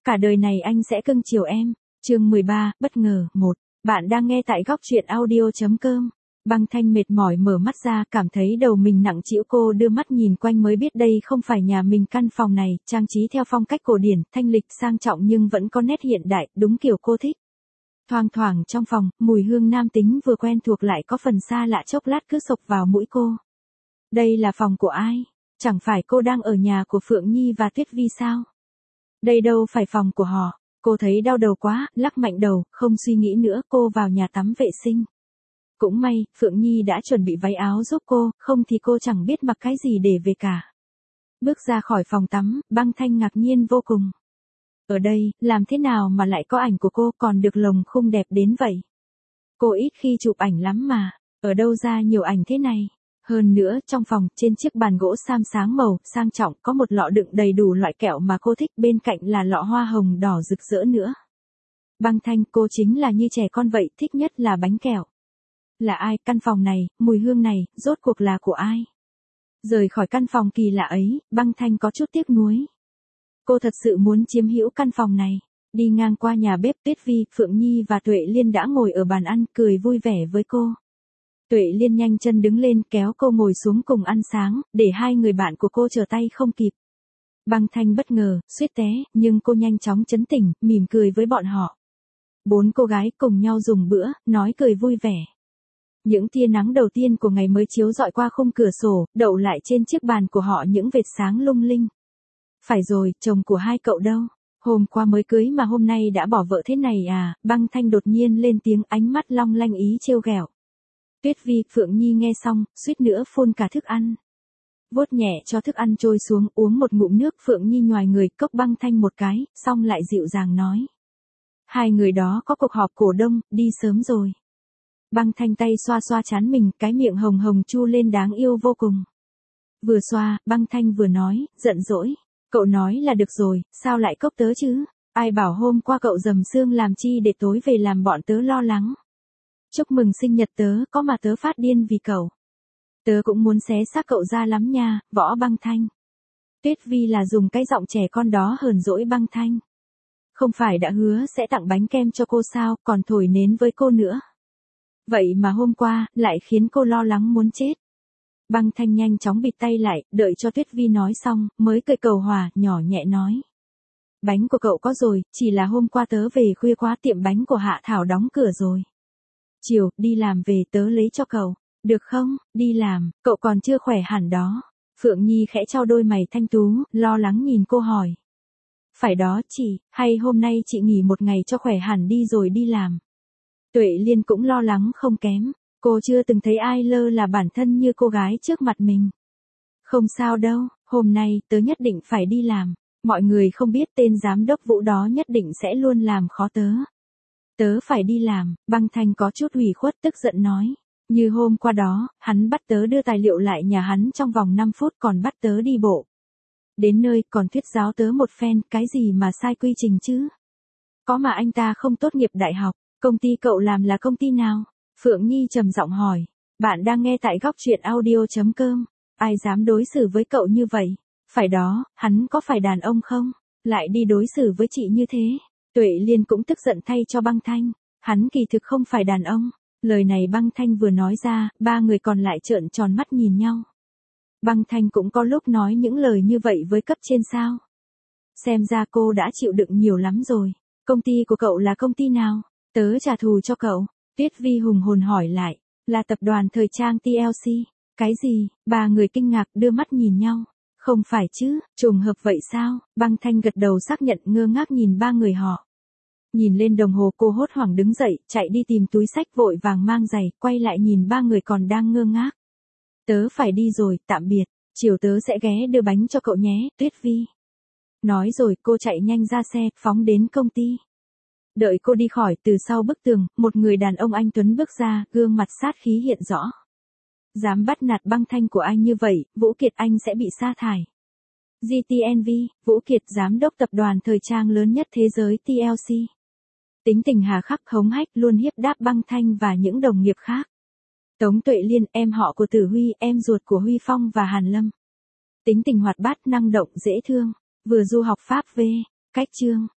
cả đời này anh sẽ cưng chiều em. Chương 13, bất ngờ, 1. Bạn đang nghe tại góc truyện audio.com. Băng Thanh mệt mỏi mở mắt ra, cảm thấy đầu mình nặng trĩu. Cô đưa mắt nhìn quanh mới biết đây không phải nhà mình. Căn phòng này, trang trí theo phong cách cổ điển, thanh lịch sang trọng nhưng vẫn có nét hiện đại, đúng kiểu cô thích. Thoang thoảng trong phòng, mùi hương nam tính vừa quen thuộc lại có phần xa lạ, chốc lát cứ xộc vào mũi cô. Đây là phòng của ai? Chẳng phải cô đang ở nhà của Phượng Nhi và Tuyết Vi sao? Đây đâu phải phòng của họ. Cô thấy đau đầu quá, lắc mạnh đầu, không suy nghĩ nữa, cô vào nhà tắm vệ sinh. Cũng may, Phượng Nhi đã chuẩn bị váy áo giúp cô, không thì cô chẳng biết mặc cái gì để về cả. Bước ra khỏi phòng tắm, Băng Thanh ngạc nhiên vô cùng. Ở đây, làm thế nào mà lại có ảnh của cô còn được lồng khung đẹp đến vậy? Cô ít khi chụp ảnh lắm mà, ở đâu ra nhiều ảnh thế này? Hơn nữa, trong phòng, trên chiếc bàn gỗ sam sáng màu, sang trọng, có một lọ đựng đầy đủ loại kẹo mà cô thích, bên cạnh là lọ hoa hồng đỏ rực rỡ nữa. Băng Thanh, cô chính là như trẻ con vậy, thích nhất là bánh kẹo. Là ai, căn phòng này, mùi hương này, rốt cuộc là của ai? Rời khỏi căn phòng kỳ lạ ấy, Băng Thanh có chút tiếc nuối. Cô thật sự muốn chiếm hữu căn phòng này. Đi ngang qua nhà bếp, Tuyết Vi, Phượng Nhi và Tuệ Liên đã ngồi ở bàn ăn, cười vui vẻ với cô. Tuệ Liên nhanh chân đứng lên kéo cô ngồi xuống cùng ăn sáng, để hai người bạn của cô trở tay không kịp. Băng Thanh bất ngờ, suýt té, nhưng cô nhanh chóng trấn tĩnh, mỉm cười với bọn họ. 4 cô gái cùng nhau dùng bữa, nói cười vui vẻ. Những tia nắng đầu tiên của ngày mới chiếu rọi qua khung cửa sổ, đậu lại trên chiếc bàn của họ những vệt sáng lung linh. Phải rồi, chồng của hai cậu đâu? Hôm qua mới cưới mà hôm nay đã bỏ vợ thế này à? Băng Thanh đột nhiên lên tiếng, ánh mắt long lanh ý trêu ghẹo. Tuyết Vi, Phượng Nhi nghe xong, suýt nữa phun cả thức ăn. Vuốt nhẹ cho thức ăn trôi xuống, uống một ngụm nước. Phượng Nhi nhoài người cốc Băng Thanh một cái, xong lại dịu dàng nói. Hai người đó có cuộc họp cổ đông, đi sớm rồi. Băng Thanh tay xoa xoa trán mình, cái miệng hồng hồng chu lên đáng yêu vô cùng. Vừa xoa, Băng Thanh vừa nói, giận dỗi. Cậu nói là được rồi, sao lại cốc tớ chứ? Ai bảo hôm qua cậu dầm xương làm chi để tối về làm bọn tớ lo lắng. Chúc mừng sinh nhật tớ, có mà tớ phát điên vì cậu. Tớ cũng muốn xé xác cậu ra lắm nha, Võ Băng Thanh. Tuyết Vi là dùng cái giọng trẻ con đó hờn dỗi Băng Thanh. Không phải đã hứa sẽ tặng bánh kem cho cô sao, còn thổi nến với cô nữa. Vậy mà hôm qua, lại khiến cô lo lắng muốn chết. Băng Thanh nhanh chóng bịt tay lại, đợi cho Tuyết Vi nói xong, mới cười cầu hòa, nhỏ nhẹ nói. Bánh của cậu có rồi, chỉ là hôm qua tớ về khuya quá, tiệm bánh của Hạ Thảo đóng cửa rồi. Chiều, đi làm về tớ lấy cho cậu, được không? Đi làm, cậu còn chưa khỏe hẳn đó. Phượng Nhi khẽ chau đôi mày thanh tú, lo lắng nhìn cô hỏi. Phải đó chị, hay hôm nay chị nghỉ một ngày cho khỏe hẳn đi rồi đi làm. Tuệ Liên cũng lo lắng không kém, cô chưa từng thấy ai lơ là bản thân như cô gái trước mặt mình. Không sao đâu, hôm nay tớ nhất định phải đi làm, mọi người không biết tên giám đốc Vũ đó nhất định sẽ luôn làm khó tớ. Tớ phải đi làm, Băng Thanh có chút ủy khuất tức giận nói. Như hôm qua đó, hắn bắt tớ đưa tài liệu lại nhà hắn trong vòng 5 phút còn bắt tớ đi bộ. Đến nơi còn thuyết giáo tớ một phen, cái gì mà sai quy trình chứ? Có mà anh ta không tốt nghiệp đại học, công ty cậu làm là công ty nào? Phượng Nhi trầm giọng hỏi. Bạn đang nghe tại góc truyện audio.com. Ai dám đối xử với cậu như vậy? Phải đó, hắn có phải đàn ông không? Lại đi đối xử với chị như thế? Tuệ Liên cũng tức giận thay cho Băng Thanh. Hắn kỳ thực không phải đàn ông. Lời này Băng Thanh vừa nói ra, ba người còn lại trợn tròn mắt nhìn nhau. Băng Thanh cũng có lúc nói những lời như vậy với cấp trên sao? Xem ra cô đã chịu đựng nhiều lắm rồi. Công ty của cậu là công ty nào? Tớ trả thù cho cậu. Tuyết Vi hùng hồn hỏi lại. Là tập đoàn thời trang TLC. Cái gì? Ba người kinh ngạc đưa mắt nhìn nhau. Không phải chứ, trùng hợp vậy sao? Băng Thanh gật đầu xác nhận, ngơ ngác nhìn ba người họ. Nhìn lên đồng hồ, cô hốt hoảng đứng dậy, chạy đi tìm túi xách, vội vàng mang giày, quay lại nhìn ba người còn đang ngơ ngác. Tớ phải đi rồi, tạm biệt, chiều tớ sẽ ghé đưa bánh cho cậu nhé, Tuyết Vi. Nói rồi cô chạy nhanh ra xe, phóng đến công ty. Đợi cô đi khỏi, từ sau bức tường, một người đàn ông anh tuấn bước ra, gương mặt sát khí hiện rõ. Dám bắt nạt Băng Thanh của anh như vậy, Vũ Kiệt anh sẽ bị sa thải. GTNV, Vũ Kiệt giám đốc tập đoàn thời trang lớn nhất thế giới TLC. Tính tình hà khắc hống hách, luôn hiếp đáp Băng Thanh và những đồng nghiệp khác. Tống Tuệ Liên, em họ của Tử Huy, em ruột của Huy Phong và Hàn Lâm. Tính tình hoạt bát, năng động, dễ thương, vừa du học Pháp về. Cách chương